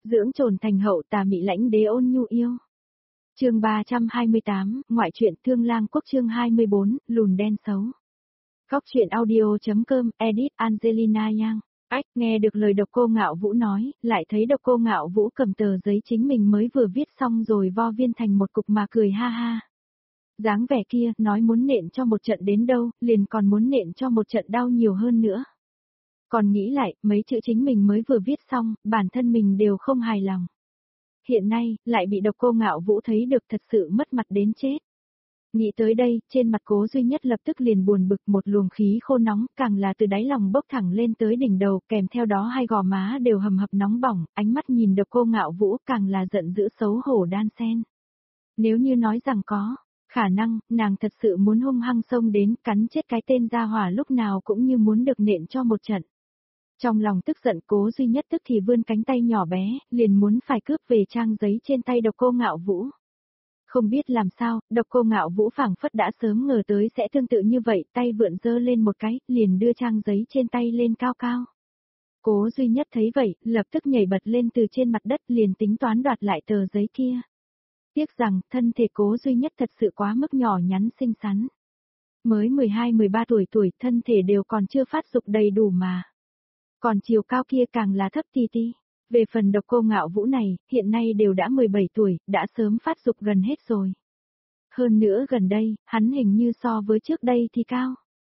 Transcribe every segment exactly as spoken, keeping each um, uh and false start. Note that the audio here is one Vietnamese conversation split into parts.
Dưỡng trồn thành hậu tà mị lãnh đế ôn nhu yêu. Chương ba trăm hai mươi tám, ngoại truyện Thương Lang Quốc chương hai mươi bốn, lùn đen xấu. Góc truyện audio.com, edit Angelina Yang. Ách, nghe được lời Độc Cô Ngạo Vũ nói, lại thấy Độc Cô Ngạo Vũ cầm tờ giấy chính mình mới vừa viết xong rồi vo viên thành một cục mà cười ha ha. Dáng vẻ kia, nói muốn nện cho một trận đến đâu, liền còn muốn nện cho một trận đau nhiều hơn nữa. Còn nghĩ lại, mấy chữ chính mình mới vừa viết xong, bản thân mình đều không hài lòng. Hiện nay, lại bị Độc Cô Ngạo Vũ thấy được thật sự mất mặt đến chết. Nghĩ tới đây, trên mặt Cố Duy Nhất lập tức liền buồn bực, một luồng khí khô nóng, càng là từ đáy lòng bốc thẳng lên tới đỉnh đầu, kèm theo đó hai gò má đều hầm hập nóng bỏng, ánh mắt nhìn Độc Cô Ngạo Vũ càng là giận dữ xấu hổ đan xen. Nếu như nói rằng có khả năng, nàng thật sự muốn hung hăng xông đến, cắn chết cái tên gia hỏa lúc nào cũng như muốn được nện cho một trận. Trong lòng tức giận, Cố Duy Nhất tức thì vươn cánh tay nhỏ bé, liền muốn phải cướp về trang giấy trên tay Độc Cô Ngạo Vũ. Không biết làm sao, Độc Cô Ngạo Vũ phảng phất đã sớm ngờ tới sẽ tương tự như vậy, tay vượn giơ lên một cái, liền đưa trang giấy trên tay lên cao cao. Cố Duy Nhất thấy vậy, lập tức nhảy bật lên từ trên mặt đất, liền tính toán đoạt lại tờ giấy kia. Tiếc rằng, thân thể Cố Duy Nhất thật sự quá mức nhỏ nhắn xinh xắn. Mới mười hai mười ba tuổi tuổi, thân thể đều còn chưa phát dục đầy đủ mà. Còn chiều cao kia càng là thấp ti ti. Về phần Độc Cô Ngạo Vũ này, hiện nay đều đã mười bảy tuổi, đã sớm phát dục gần hết rồi. Hơn nữa gần đây, hắn hình như so với trước đây thì cao.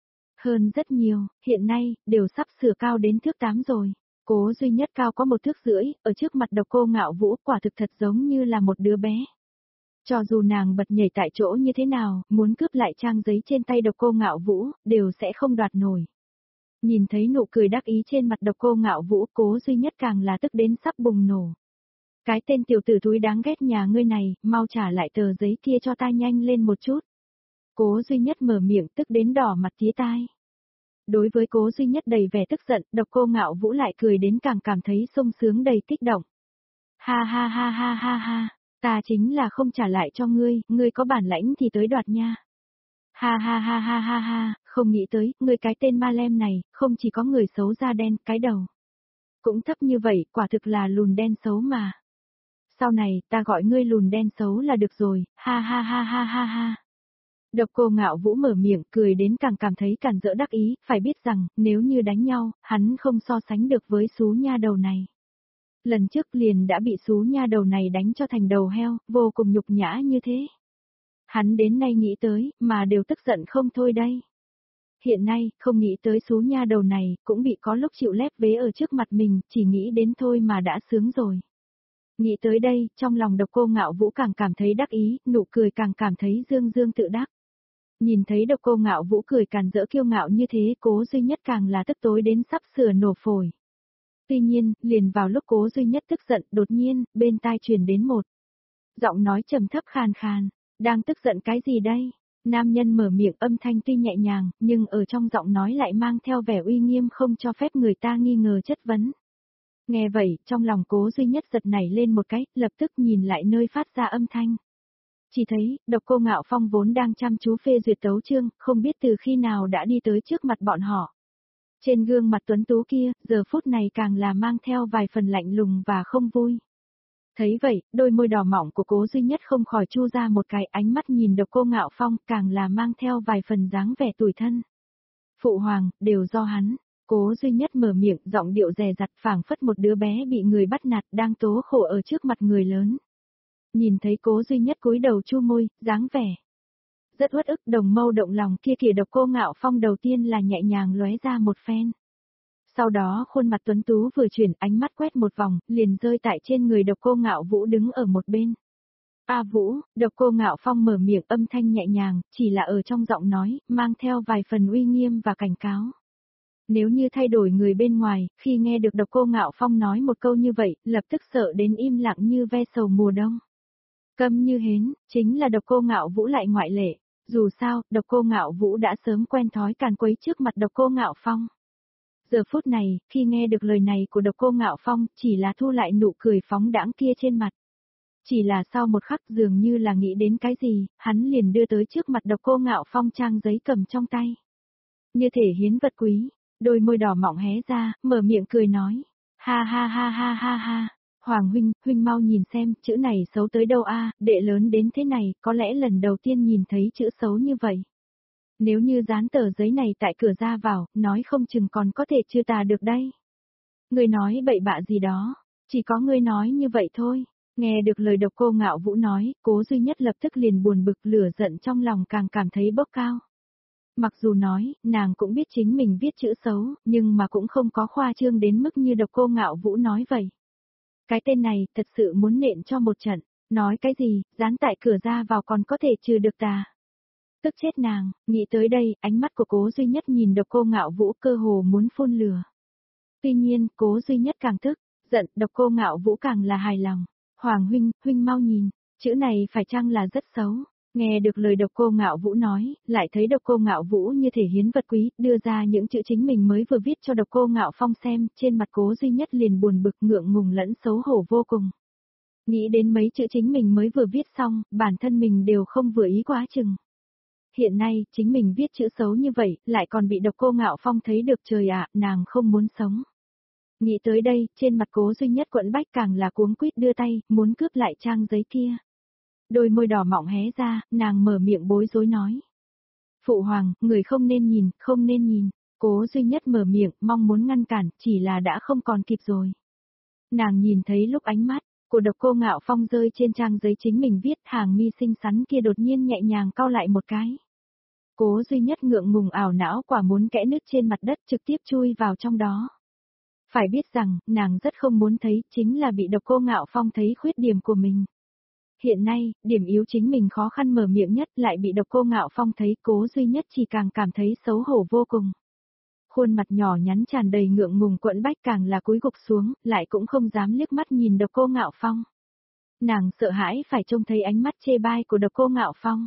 Hơn rất nhiều, hiện nay, đều sắp sửa cao đến thước tám rồi. Cố Duy Nhất cao có một thước rưỡi, ở trước mặt Độc Cô Ngạo Vũ quả thực thật giống như là một đứa bé. Cho dù nàng bật nhảy tại chỗ như thế nào, muốn cướp lại trang giấy trên tay Độc Cô Ngạo Vũ, đều sẽ không đoạt nổi. Nhìn thấy nụ cười đắc ý trên mặt Độc Cô Ngạo Vũ, Cố Duy Nhất càng là tức đến sắp bùng nổ. Cái tên tiểu tử thúi đáng ghét nhà ngươi này, mau trả lại tờ giấy kia cho ta nhanh lên một chút. Cố Duy Nhất mở miệng tức đến đỏ mặt tía tai. Đối với Cố Duy Nhất đầy vẻ tức giận, Độc Cô Ngạo Vũ lại cười đến càng cảm thấy sung sướng đầy kích động. Ha ha ha ha ha ha, ta chính là không trả lại cho ngươi, ngươi có bản lãnh thì tới đoạt nha. Ha ha ha ha ha ha, không nghĩ tới, ngươi cái tên ma lem này, không chỉ có người xấu da đen, cái đầu cũng thấp như vậy, quả thực là lùn đen xấu mà. Sau này, ta gọi ngươi lùn đen xấu là được rồi, ha ha ha ha ha ha. Độc Cô Ngạo Vũ mở miệng, cười đến càng cảm thấy càn rỡ đắc ý, phải biết rằng, nếu như đánh nhau, hắn không so sánh được với xú nha đầu này. Lần trước liền đã bị xú nha đầu này đánh cho thành đầu heo, vô cùng nhục nhã như thế. Hắn đến nay nghĩ tới, mà đều tức giận không thôi đây. Hiện nay, không nghĩ tới xú nha đầu này, cũng bị có lúc chịu lép vế ở trước mặt mình, chỉ nghĩ đến thôi mà đã sướng rồi. Nghĩ tới đây, trong lòng Độc Cô Ngạo Vũ càng cảm thấy đắc ý, nụ cười càng cảm thấy dương dương tự đắc. Nhìn thấy Độc Cô Ngạo Vũ cười càn rỡ kiêu ngạo như thế, Cố Duy Nhất càng là tức tối đến sắp sửa nổ phổi. Tuy nhiên, liền vào lúc Cố Duy Nhất tức giận, đột nhiên, bên tai truyền đến một giọng nói trầm thấp khàn khàn. Đang tức giận cái gì đây? Nam nhân mở miệng, âm thanh tuy nhẹ nhàng, nhưng ở trong giọng nói lại mang theo vẻ uy nghiêm không cho phép người ta nghi ngờ chất vấn. Nghe vậy, trong lòng Cố Duy Nhất giật nảy lên một cái, lập tức nhìn lại nơi phát ra âm thanh. Chỉ thấy, Độc Cô Ngạo Phong vốn đang chăm chú phê duyệt tấu chương, không biết từ khi nào đã đi tới trước mặt bọn họ. Trên gương mặt tuấn tú kia, giờ phút này càng là mang theo vài phần lạnh lùng và không vui. Thấy vậy, đôi môi đỏ mỏng của Cố Duy Nhất không khỏi chu ra một cái, ánh mắt nhìn Độc Cô Ngạo Phong càng là mang theo vài phần dáng vẻ tủi thân. Phụ hoàng, đều do hắn. Cố Duy Nhất mở miệng, giọng điệu dè dặt, phảng phất một đứa bé bị người bắt nạt đang tố khổ ở trước mặt người lớn. Nhìn thấy Cố Duy Nhất cúi đầu chu môi, dáng vẻ rất uất ức, đồng mâu động lòng kia kìa. Độc Cô Ngạo Phong đầu tiên là nhẹ nhàng lóe ra một phen. Sau đó khuôn mặt tuấn tú vừa chuyển, ánh mắt quét một vòng, liền rơi tại trên người Độc Cô Ngạo Vũ đứng ở một bên. A Vũ, Độc Cô Ngạo Phong mở miệng, âm thanh nhẹ nhàng, chỉ là ở trong giọng nói, mang theo vài phần uy nghiêm và cảnh cáo. Nếu như thay đổi người bên ngoài, khi nghe được Độc Cô Ngạo Phong nói một câu như vậy, lập tức sợ đến im lặng như ve sầu mùa đông. Câm như hến, chính là Độc Cô Ngạo Vũ lại ngoại lệ. Dù sao, Độc Cô Ngạo Vũ đã sớm quen thói càn quấy trước mặt Độc Cô Ngạo Phong. Giờ phút này, khi nghe được lời này của Độc Cô Ngạo Phong, chỉ là thu lại nụ cười phóng đãng kia trên mặt. Chỉ là sau một khắc dường như là nghĩ đến cái gì, hắn liền đưa tới trước mặt Độc Cô Ngạo Phong trang giấy cầm trong tay. Như thể hiến vật quý, đôi môi đỏ mọng hé ra, mở miệng cười nói. Ha ha ha ha ha ha. Hoàng huynh, huynh mau nhìn xem, chữ này xấu tới đâu a, đệ lớn đến thế này, có lẽ lần đầu tiên nhìn thấy chữ xấu như vậy. Nếu như dán tờ giấy này tại cửa ra vào, nói không chừng còn có thể chưa tà được đây. Ngươi nói bậy bạ gì đó, chỉ có ngươi nói như vậy thôi. Nghe được lời Độc Cô Ngạo Vũ nói, Cố Duy Nhất lập tức liền buồn bực, lửa giận trong lòng càng cảm thấy bốc cao. Mặc dù nói, nàng cũng biết chính mình viết chữ xấu, nhưng mà cũng không có khoa trương đến mức như Độc Cô Ngạo Vũ nói vậy. Cái tên này thật sự muốn nện cho một trận, nói cái gì, dán tại cửa ra vào còn có thể trừ được tà. Tức chết nàng, nghĩ tới đây, ánh mắt của Cố Duy Nhất nhìn Độc Cô Ngạo Vũ cơ hồ muốn phun lửa. Tuy nhiên, Cố Duy Nhất càng tức, giận, Độc Cô Ngạo Vũ càng là hài lòng. Hoàng huynh, huynh mau nhìn, chữ này phải chăng là rất xấu. Nghe được lời Độc Cô Ngạo Vũ nói, lại thấy Độc Cô Ngạo Vũ như thể hiến vật quý, đưa ra những chữ chính mình mới vừa viết cho Độc Cô Ngạo Phong xem, trên mặt Cố Duy Nhất liền buồn bực, ngượng ngùng lẫn xấu hổ vô cùng. Nghĩ đến mấy chữ chính mình mới vừa viết xong, bản thân mình đều không vừa ý quá chừng. Hiện nay, chính mình viết chữ xấu như vậy, lại còn bị Độc Cô Ngạo Phong thấy được, trời ạ, nàng không muốn sống. Nghĩ tới đây, trên mặt Cố Duy Nhất quẫn bách càng là cuống quýt đưa tay, muốn cướp lại trang giấy kia. Đôi môi đỏ mọng hé ra, nàng mở miệng bối rối nói. Phụ hoàng, người không nên nhìn, không nên nhìn. Cố Duy Nhất mở miệng, mong muốn ngăn cản, chỉ là đã không còn kịp rồi. Nàng nhìn thấy lúc ánh mắt của Độc Cô Ngạo Phong rơi trên trang giấy chính mình viết, hàng mi xinh xắn kia đột nhiên nhẹ nhàng cau lại một cái. Cố Duy Nhất ngượng ngùng ảo não quả muốn kẽ nứt trên mặt đất, trực tiếp chui vào trong đó. Phải biết rằng, nàng rất không muốn thấy, chính là bị Độc Cô Ngạo Phong thấy khuyết điểm của mình. Hiện nay, điểm yếu chính mình khó khăn mở miệng nhất lại bị Độc Cô Ngạo Phong thấy, Cố Duy Nhất chỉ càng cảm thấy xấu hổ vô cùng. Khuôn mặt nhỏ nhắn tràn đầy ngượng ngùng quẫn bách càng là cúi gục xuống, lại cũng không dám liếc mắt nhìn Độc Cô Ngạo Phong. Nàng sợ hãi phải trông thấy ánh mắt chê bai của Độc Cô Ngạo Phong.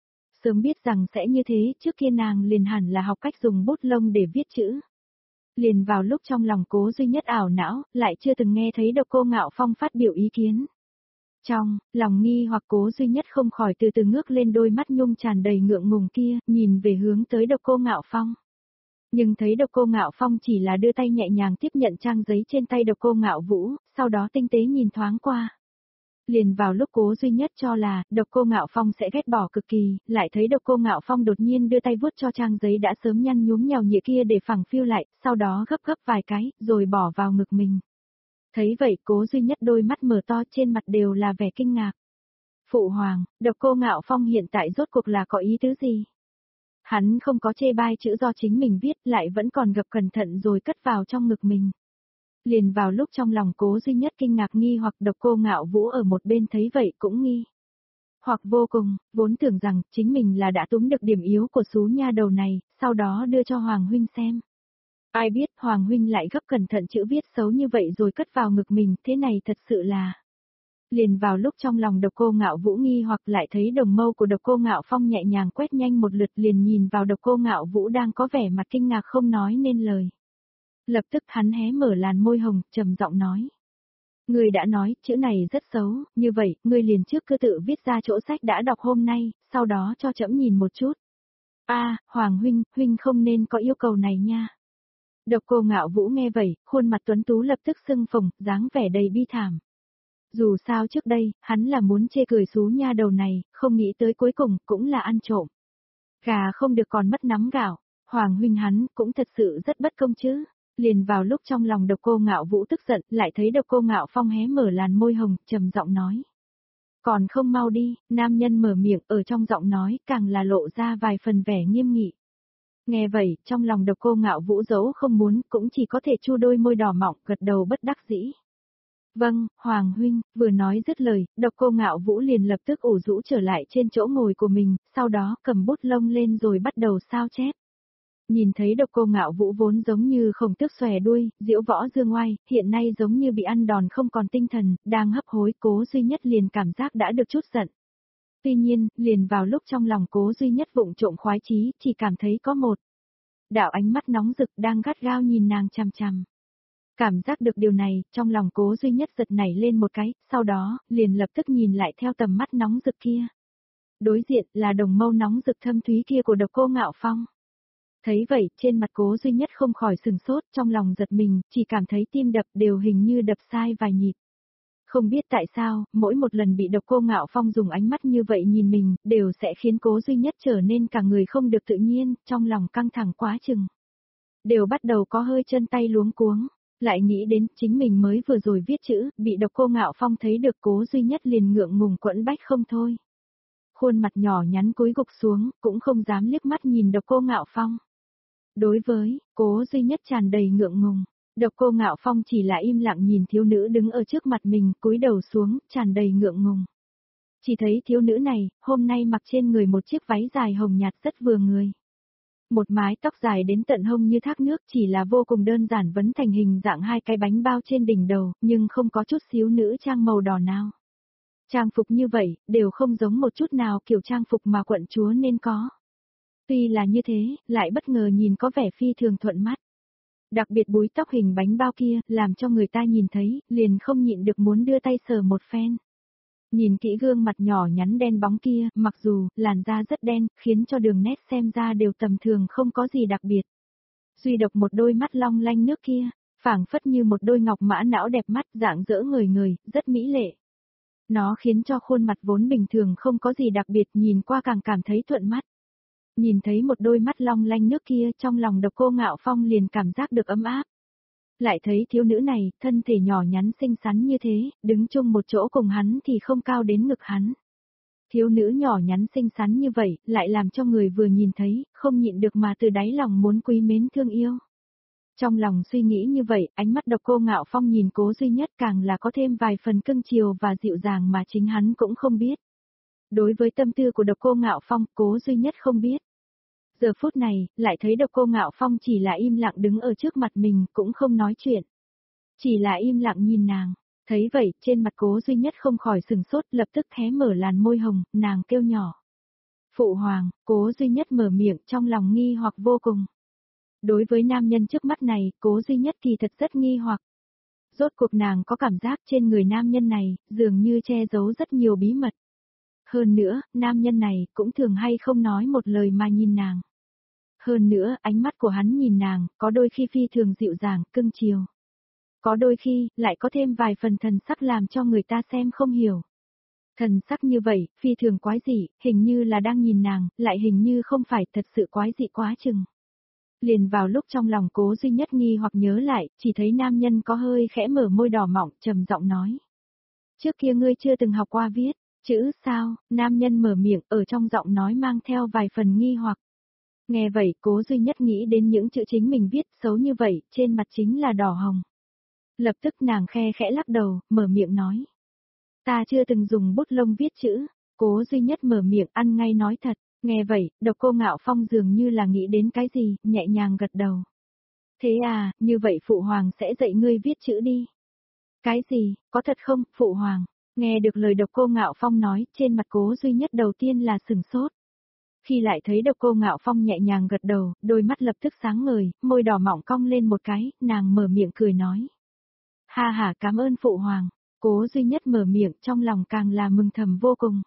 Sớm biết rằng sẽ như thế, trước kia nàng liền hẳn là học cách dùng bút lông để viết chữ. Liền vào lúc trong lòng Cố Duy Nhất ảo não, lại chưa từng nghe thấy Độc Cô Ngạo Phong phát biểu ý kiến. Trong lòng nghi hoặc Cố Duy Nhất không khỏi từ từ ngước lên đôi mắt nhung tràn đầy ngượng ngùng kia, nhìn về hướng tới Độc Cô Ngạo Phong. Nhưng thấy Độc Cô Ngạo Phong chỉ là đưa tay nhẹ nhàng tiếp nhận trang giấy trên tay Độc Cô Ngạo Vũ, sau đó tinh tế nhìn thoáng qua. Liền vào lúc Cố Duy Nhất cho là Độc Cô Ngạo Phong sẽ ghét bỏ cực kỳ, lại thấy Độc Cô Ngạo Phong đột nhiên đưa tay vuốt cho trang giấy đã sớm nhăn nhúm nhèo nhịa kia để phẳng phiu lại, sau đó gấp gấp vài cái, rồi bỏ vào ngực mình. Thấy vậy, Cố Duy Nhất đôi mắt mở to, trên mặt đều là vẻ kinh ngạc. Phụ hoàng, Độc Cô Ngạo Phong hiện tại rốt cuộc là có ý tứ gì? Hắn không có chê bai chữ do chính mình viết, lại vẫn còn gập cẩn thận rồi cất vào trong ngực mình. Liền vào lúc trong lòng Cố Duy Nhất kinh ngạc nghi hoặc, Độc Cô Ngạo Vũ ở một bên thấy vậy cũng nghi hoặc vô cùng, vốn tưởng rằng chính mình là đã túm được điểm yếu của xú nha đầu này, sau đó đưa cho Hoàng huynh xem. Ai biết Hoàng huynh lại gấp cẩn thận chữ viết xấu như vậy rồi cất vào ngực mình, thế này thật sự là. Liền vào lúc trong lòng Độc Cô Ngạo Vũ nghi hoặc, lại thấy đồng mâu của Độc Cô Ngạo Phong nhẹ nhàng quét nhanh một lượt, liền nhìn vào Độc Cô Ngạo Vũ đang có vẻ mặt kinh ngạc không nói nên lời. Lập tức hắn hé mở làn môi hồng, trầm giọng nói. Ngươi đã nói, chữ này rất xấu, như vậy, ngươi liền trước cứ tự viết ra chỗ sách đã đọc hôm nay, sau đó cho trẫm nhìn một chút. A, Hoàng huynh, huynh không nên có yêu cầu này nha. Độc Cô Ngạo Vũ nghe vậy, khuôn mặt tuấn tú lập tức sưng phồng, dáng vẻ đầy bi thảm. Dù sao trước đây, hắn là muốn chê cười xú nha đầu này, không nghĩ tới cuối cùng, cũng là ăn trộm. Gà không được còn mất nắm gạo, Hoàng huynh hắn, cũng thật sự rất bất công chứ. Liền vào lúc trong lòng Độc Cô Ngạo Vũ tức giận, lại thấy Độc Cô Ngạo Phong hé mở làn môi hồng, trầm giọng nói. Còn không mau đi, nam nhân mở miệng, ở trong giọng nói, càng là lộ ra vài phần vẻ nghiêm nghị. Nghe vậy, trong lòng Độc Cô Ngạo Vũ dẫu không muốn, cũng chỉ có thể chu đôi môi đỏ mọng, gật đầu bất đắc dĩ. Vâng, Hoàng huynh, vừa nói dứt lời, Độc Cô Ngạo Vũ liền lập tức ủ rũ trở lại trên chỗ ngồi của mình, sau đó cầm bút lông lên rồi bắt đầu sao chép. Nhìn thấy Độc Cô Ngạo Vũ vốn giống như khổng tước xòe đuôi, diễu võ dương oai, hiện nay giống như bị ăn đòn không còn tinh thần, đang hấp hối, Cố Duy Nhất liền cảm giác đã được chút giận. Tuy nhiên, liền vào lúc trong lòng Cố Duy Nhất vụng trộm khoái chí, chỉ cảm thấy có một đạo ánh mắt nóng rực đang gắt gao nhìn nàng chằm chằm. Cảm giác được điều này, trong lòng Cố Duy Nhất giật nảy lên một cái, sau đó, liền lập tức nhìn lại theo tầm mắt nóng rực kia. Đối diện là đồng mâu nóng rực thâm thúy kia của Độc Cô Ngạo Phong. Thấy vậy, trên mặt Cố Duy Nhất không khỏi sừng sốt, trong lòng giật mình, chỉ cảm thấy tim đập đều hình như đập sai vài nhịp. Không biết tại sao, mỗi một lần bị Độc Cô Ngạo Phong dùng ánh mắt như vậy nhìn mình, đều sẽ khiến Cố Duy Nhất trở nên cả người không được tự nhiên, trong lòng căng thẳng quá chừng. Đều bắt đầu có hơi chân tay luống cuống, lại nghĩ đến chính mình mới vừa rồi viết chữ, bị Độc Cô Ngạo Phong thấy được Cố Duy Nhất liền ngượng ngùng quẫn bách không thôi. Khuôn mặt nhỏ nhắn cúi gục xuống, cũng không dám liếc mắt nhìn Độc Cô Ngạo Phong. Đối với, Cố Duy Nhất tràn đầy ngượng ngùng. Độc Cô Ngạo Phong chỉ là im lặng nhìn thiếu nữ đứng ở trước mặt mình, cúi đầu xuống, tràn đầy ngượng ngùng. Chỉ thấy thiếu nữ này, hôm nay mặc trên người một chiếc váy dài hồng nhạt rất vừa người. Một mái tóc dài đến tận hông như thác nước, chỉ là vô cùng đơn giản vấn thành hình dạng hai cái bánh bao trên đỉnh đầu, nhưng không có chút xíu nữ trang màu đỏ nào. Trang phục như vậy, đều không giống một chút nào kiểu trang phục mà quận chúa nên có. Tuy là như thế, lại bất ngờ nhìn có vẻ phi thường thuận mắt. Đặc biệt búi tóc hình bánh bao kia, làm cho người ta nhìn thấy, liền không nhịn được muốn đưa tay sờ một phen. Nhìn kỹ gương mặt nhỏ nhắn đen bóng kia, mặc dù, làn da rất đen, khiến cho đường nét xem ra đều tầm thường không có gì đặc biệt. Duy độc một đôi mắt long lanh nước kia, phảng phất như một đôi ngọc mã não đẹp mắt dạng dỡ người người, rất mỹ lệ. Nó khiến cho khuôn mặt vốn bình thường không có gì đặc biệt nhìn qua càng cảm thấy thuận mắt. Nhìn thấy một đôi mắt long lanh nước kia trong lòng Độc Cô Ngạo Phong liền cảm giác được ấm áp. Lại thấy thiếu nữ này, thân thể nhỏ nhắn xinh xắn như thế, đứng chung một chỗ cùng hắn thì không cao đến ngực hắn. Thiếu nữ nhỏ nhắn xinh xắn như vậy, lại làm cho người vừa nhìn thấy, không nhịn được mà từ đáy lòng muốn quý mến thương yêu. Trong lòng suy nghĩ như vậy, ánh mắt Độc Cô Ngạo Phong nhìn Cố Duy Nhất càng là có thêm vài phần cưng chiều và dịu dàng mà chính hắn cũng không biết. Đối với tâm tư của Độc Cô Ngạo Phong, Cố Duy Nhất không biết. Giờ phút này, lại thấy Độc Cô Ngạo Phong chỉ là im lặng đứng ở trước mặt mình, cũng không nói chuyện. Chỉ là im lặng nhìn nàng. Thấy vậy, trên mặt Cố Duy Nhất không khỏi sừng sốt, lập tức hé mở làn môi hồng, nàng kêu nhỏ. Phụ hoàng, Cố Duy Nhất mở miệng trong lòng nghi hoặc vô cùng. Đối với nam nhân trước mắt này, Cố Duy Nhất kỳ thật rất nghi hoặc. Rốt cuộc nàng có cảm giác trên người nam nhân này, dường như che giấu rất nhiều bí mật. Hơn nữa, nam nhân này cũng thường hay không nói một lời mà nhìn nàng. Hơn nữa, ánh mắt của hắn nhìn nàng, có đôi khi phi thường dịu dàng, cưng chiều. Có đôi khi, lại có thêm vài phần thần sắc làm cho người ta xem không hiểu. Thần sắc như vậy, phi thường quái dị, hình như là đang nhìn nàng, lại hình như không phải thật sự quái dị quá chừng. Liền vào lúc trong lòng Cố Duy Nhất nghi hoặc nhớ lại, chỉ thấy nam nhân có hơi khẽ mở môi đỏ mọng, trầm giọng nói. Trước kia ngươi chưa từng học qua viết, chữ sao, nam nhân mở miệng, ở trong giọng nói mang theo vài phần nghi hoặc. Nghe vậy, Cố Duy Nhất nghĩ đến những chữ chính mình viết xấu như vậy, trên mặt chính là đỏ hồng. Lập tức nàng khe khẽ lắc đầu, mở miệng nói. Ta chưa từng dùng bút lông viết chữ, Cố Duy Nhất mở miệng ăn ngay nói thật. Nghe vậy, Độc Cô Ngạo Phong dường như là nghĩ đến cái gì, nhẹ nhàng gật đầu. Thế à, như vậy Phụ Hoàng sẽ dạy ngươi viết chữ đi. Cái gì, có thật không, Phụ Hoàng? Nghe được lời Độc Cô Ngạo Phong nói, trên mặt Cố Duy Nhất đầu tiên là sừng sốt. Khi lại thấy Độc Cô Ngạo Phong nhẹ nhàng gật đầu, đôi mắt lập tức sáng ngời, môi đỏ mọng cong lên một cái, nàng mở miệng cười nói. Ha ha, cảm ơn Phụ Hoàng. Cố Duy Nhất mở miệng, trong lòng càng là mừng thầm vô cùng.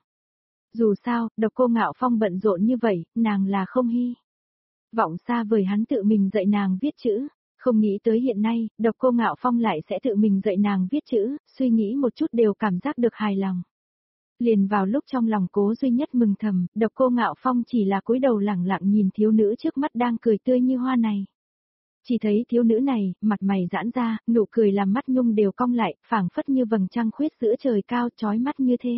Dù sao, Độc Cô Ngạo Phong bận rộn như vậy, nàng là không hy vọng xa vời hắn tự mình dạy nàng viết chữ, không nghĩ tới hiện nay, Độc Cô Ngạo Phong lại sẽ tự mình dạy nàng viết chữ, suy nghĩ một chút đều cảm giác được hài lòng. Liền vào lúc trong lòng Cố Duy Nhất mừng thầm, Độc Cô Ngạo Phong chỉ là cúi đầu lẳng lặng nhìn thiếu nữ trước mắt đang cười tươi như hoa này. Chỉ thấy thiếu nữ này, mặt mày giãn ra, nụ cười làm mắt nhung đều cong lại, phảng phất như vầng trăng khuyết giữa trời cao chói mắt như thế.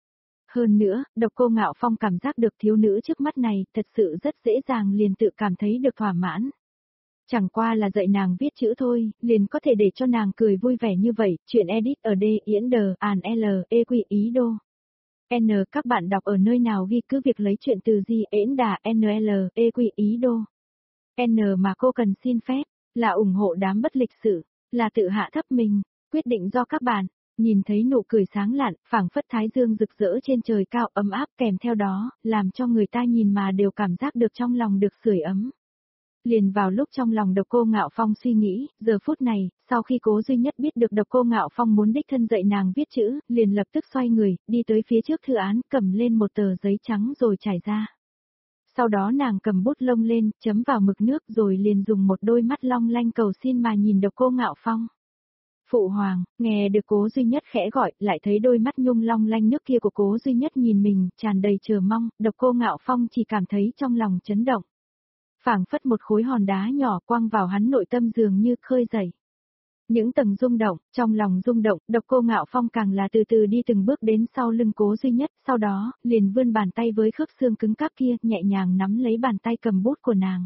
Hơn nữa, Độc Cô Ngạo Phong cảm giác được thiếu nữ trước mắt này, thật sự rất dễ dàng liền tự cảm thấy được thỏa mãn. Chẳng qua là dạy nàng viết chữ thôi, liền có thể để cho nàng cười vui vẻ như vậy, chuyện edit ở D, Yến Đờ, Àn L, E Quy Ý Đô. N các bạn đọc ở nơi nào ghi cứ việc lấy chuyện từ gì Yến Đà, N L, E Quy Ý Đô. N mà cô cần xin phép, là ủng hộ đám bất lịch sự, là tự hạ thấp mình, quyết định do các bạn. Nhìn thấy nụ cười sáng lạn, phảng phất thái dương rực rỡ trên trời cao ấm áp kèm theo đó, làm cho người ta nhìn mà đều cảm giác được trong lòng được sưởi ấm. Liền vào lúc trong lòng Độc Cô Ngạo Phong suy nghĩ, giờ phút này, sau khi Cố Duy Nhất biết được Độc Cô Ngạo Phong muốn đích thân dạy nàng viết chữ, liền lập tức xoay người, đi tới phía trước thư án, cầm lên một tờ giấy trắng rồi trải ra. Sau đó nàng cầm bút lông lên, chấm vào mực nước rồi liền dùng một đôi mắt long lanh cầu xin mà nhìn Độc Cô Ngạo Phong. Phụ hoàng, nghe được Cố Duy Nhất khẽ gọi, lại thấy đôi mắt nhung long lanh nước kia của Cố Duy Nhất nhìn mình, tràn đầy chờ mong, Độc Cô Ngạo Phong chỉ cảm thấy trong lòng chấn động. Phảng phất một khối hòn đá nhỏ quăng vào hắn nội tâm dường như khơi dậy. Những tầng rung động, trong lòng rung động, Độc Cô Ngạo Phong càng là từ từ đi từng bước đến sau lưng Cố Duy Nhất, sau đó, liền vươn bàn tay với khớp xương cứng cáp kia, nhẹ nhàng nắm lấy bàn tay cầm bút của nàng.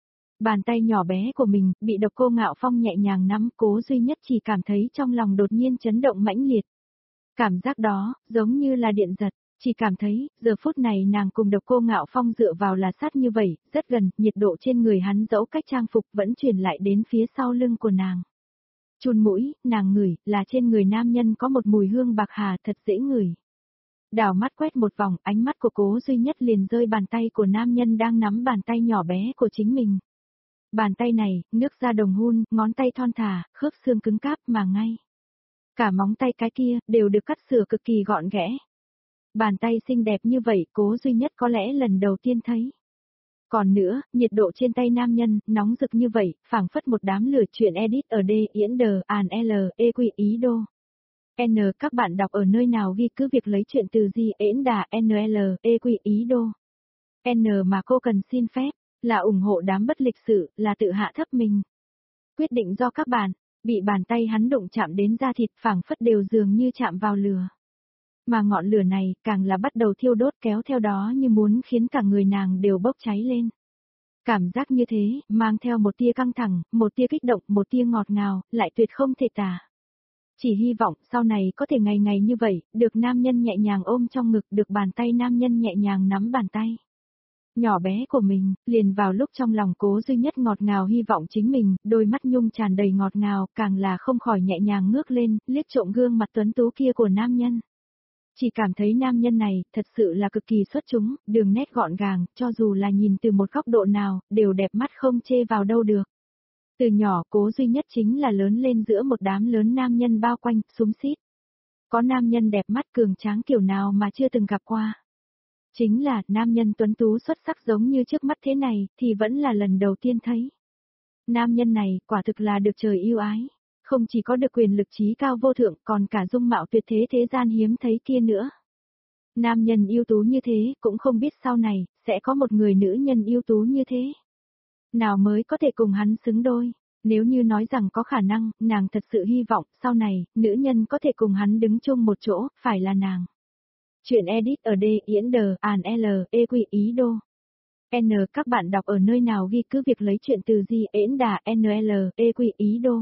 Bàn tay nhỏ bé của mình, bị Độc Cô Ngạo Phong nhẹ nhàng nắm, Cố Duy Nhất chỉ cảm thấy trong lòng đột nhiên chấn động mãnh liệt. Cảm giác đó, giống như là điện giật, chỉ cảm thấy, giờ phút này nàng cùng Độc Cô Ngạo Phong dựa vào là sát như vậy, rất gần, nhiệt độ trên người hắn dẫu cách trang phục vẫn truyền lại đến phía sau lưng của nàng. Chun mũi, nàng ngửi, là trên người nam nhân có một mùi hương bạc hà thật dễ ngửi. Đảo mắt quét một vòng, ánh mắt của Cố Duy Nhất liền rơi bàn tay của nam nhân đang nắm bàn tay nhỏ bé của chính mình. Bàn tay này, nước da đồng hun, ngón tay thon thả, khớp xương cứng cáp mà ngay. Cả móng tay cái kia, đều được cắt sửa cực kỳ gọn ghẽ. Bàn tay xinh đẹp như vậy, Cố Duy Nhất có lẽ lần đầu tiên thấy. Còn nữa, nhiệt độ trên tay nam nhân, nóng rực như vậy, phảng phất một đám lửa. Chuyện edit ở D, Yến Đờ, Àn L, E Quy Ý Đô. N. Các bạn đọc ở nơi nào ghi cứ việc lấy chuyện từ gì Yến Đà, N L, E Quy Ý Đô. N mà cô cần xin phép, là ủng hộ đám bất lịch sự, là tự hạ thấp mình. Quyết định do các bạn, bị bàn tay hắn đụng chạm đến da thịt phảng phất đều dường như chạm vào lửa. Mà ngọn lửa này, càng là bắt đầu thiêu đốt kéo theo đó như muốn khiến cả người nàng đều bốc cháy lên. Cảm giác như thế, mang theo một tia căng thẳng, một tia kích động, một tia ngọt ngào, lại tuyệt không thể tả. Chỉ hy vọng sau này có thể ngày ngày như vậy, được nam nhân nhẹ nhàng ôm trong ngực, được bàn tay nam nhân nhẹ nhàng nắm bàn tay. Nhỏ bé của mình, liền vào lúc trong lòng Cố Duy Nhất ngọt ngào hy vọng chính mình, đôi mắt nhung tràn đầy ngọt ngào, càng là không khỏi nhẹ nhàng ngước lên, liếc trộm gương mặt tuấn tú kia của nam nhân. Chỉ cảm thấy nam nhân này, thật sự là cực kỳ xuất chúng, đường nét gọn gàng, cho dù là nhìn từ một góc độ nào, đều đẹp mắt không chê vào đâu được. Từ nhỏ Cố Duy Nhất chính là lớn lên giữa một đám lớn nam nhân bao quanh, xúm xít. Có nam nhân đẹp mắt cường tráng kiểu nào mà chưa từng gặp qua. Chính là, nam nhân tuấn tú xuất sắc giống như trước mắt thế này, thì vẫn là lần đầu tiên thấy. Nam nhân này, quả thực là được trời yêu ái. Không chỉ có được quyền lực trí cao vô thượng, còn cả dung mạo tuyệt thế thế gian hiếm thấy kia nữa. Nam nhân ưu tú như thế, cũng không biết sau này, sẽ có một người nữ nhân ưu tú như thế. Nào mới có thể cùng hắn xứng đôi. Nếu như nói rằng có khả năng, nàng thật sự hy vọng, sau này, nữ nhân có thể cùng hắn đứng chung một chỗ, phải là nàng. Chuyện edit ở D, Yến Đờ, Àn L, E Quy Ý Đô. N. Các bạn đọc ở nơi nào ghi cứ việc lấy chuyện từ gì Yến Đà, N L, E Quy Ý Đô.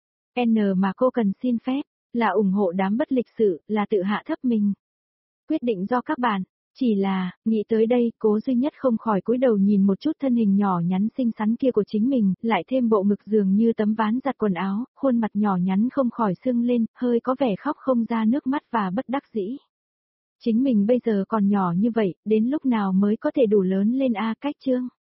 N mà cô cần xin phép, là ủng hộ đám bất lịch sự, là tự hạ thấp mình. Quyết định do các bạn, chỉ là, nghĩ tới đây, Cố Duy Nhất không khỏi cúi đầu nhìn một chút thân hình nhỏ nhắn xinh xắn kia của chính mình, lại thêm bộ ngực dường như tấm ván giặt quần áo, khuôn mặt nhỏ nhắn không khỏi sưng lên, hơi có vẻ khóc không ra nước mắt và bất đắc dĩ. Chính mình bây giờ còn nhỏ như vậy, đến lúc nào mới có thể đủ lớn lên a cách chương.